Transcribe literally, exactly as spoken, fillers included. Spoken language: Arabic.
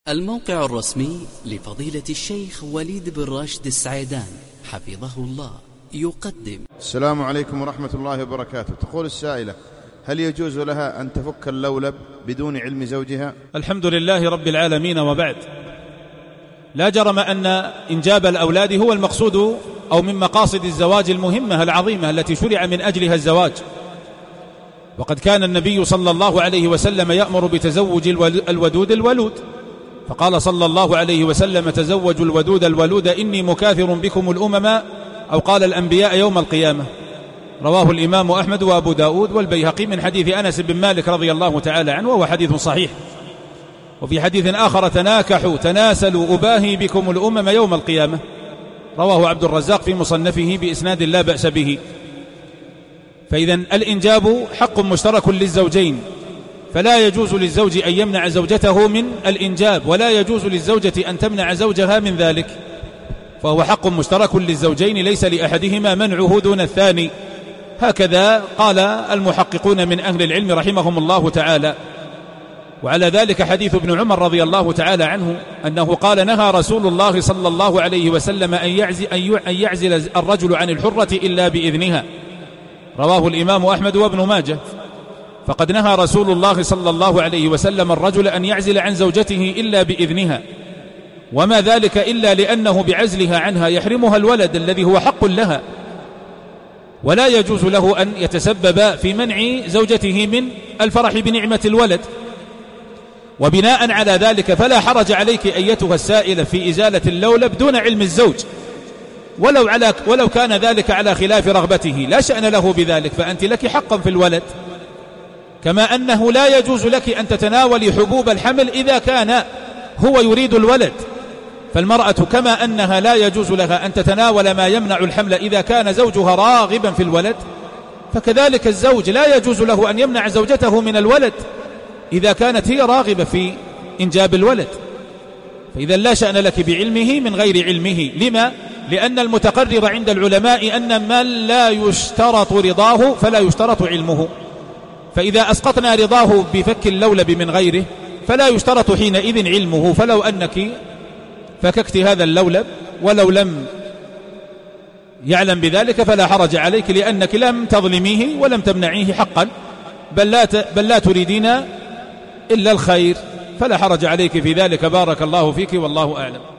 الموقع الرسمي لفضيلة الشيخ وليد بن راشد السعيدان حفظه الله يقدم. السلام عليكم ورحمة الله وبركاته. تقول السائلة: هل يجوز لها أن تفك اللولب بدون علم زوجها؟ الحمد لله رب العالمين، وبعد، لا جرم أن إنجاب الأولاد هو المقصود أو من مقاصد الزواج المهمة العظيمة التي شرع من أجلها الزواج. وقد كان النبي صلى الله عليه وسلم يأمر بتزوج الودود الولود، فقال صلى الله عليه وسلم: تزوجوا الودود الولود إني مكاثر بكم الأمم، أو قال الأنبياء يوم القيامة. رواه الإمام أحمد وأبو داود والبيهقي من حديث أنس بن مالك رضي الله تعالى عنه، وهو حديث صحيح. وفي حديث آخر: تناكحوا تناسلوا أباهي بكم الأمم يوم القيامة. رواه عبد الرزاق في مصنفه بإسناد لا بأس به. فإذن الإنجاب حق مشترك للزوجين، فلا يجوز للزوج أن يمنع زوجته من الإنجاب، ولا يجوز للزوجة أن تمنع زوجها من ذلك، فهو حق مشترك للزوجين ليس لأحدهما منعه دون الثاني. هكذا قال المحققون من أهل العلم رحمهم الله تعالى. وعلى ذلك حديث ابن عمر رضي الله تعالى عنه أنه قال: نهى رسول الله صلى الله عليه وسلم أن يعزل, أن يعزل الرجل عن الحرة إلا بإذنها. رواه الإمام أحمد وابن ماجه. فقد نهى رسول الله صلى الله عليه وسلم الرجل أن يعزل عن زوجته إلا بإذنها، وما ذلك إلا لأنه بعزلها عنها يحرمها الولد الذي هو حق لها، ولا يجوز له أن يتسبب في منع زوجته من الفرح بنعمة الولد. وبناء على ذلك فلا حرج عليك أيتها السائلة في إزالة اللولب دون علم الزوج، ولو, على ولو كان ذلك على خلاف رغبته، لا شأن له بذلك، فأنت لك حقا في الولد. كما أنه لا يجوز لك أن تتناولي حبوب الحمل إذا كان هو يريد الولد، فالمرأة كما أنها لا يجوز لها أن تتناول ما يمنع الحمل إذا كان زوجها راغبا في الولد، فكذلك الزوج لا يجوز له أن يمنع زوجته من الولد إذا كانت هي راغبة في إنجاب الولد. فإذا لا شأن لك بعلمه من غير علمه. لما؟ لأن المتقرر عند العلماء أن من لا يشترط رضاه فلا يشترط علمه، فإذا أسقطنا رضاه بفك اللولب من غيره فلا يشترط حينئذ علمه. فلو أنك فككت هذا اللولب ولو لم يعلم بذلك فلا حرج عليك، لأنك لم تظلميه ولم تمنعيه حقا، بل لا, بل لا تريدين إلا الخير، فلا حرج عليك في ذلك. بارك الله فيك، والله أعلم.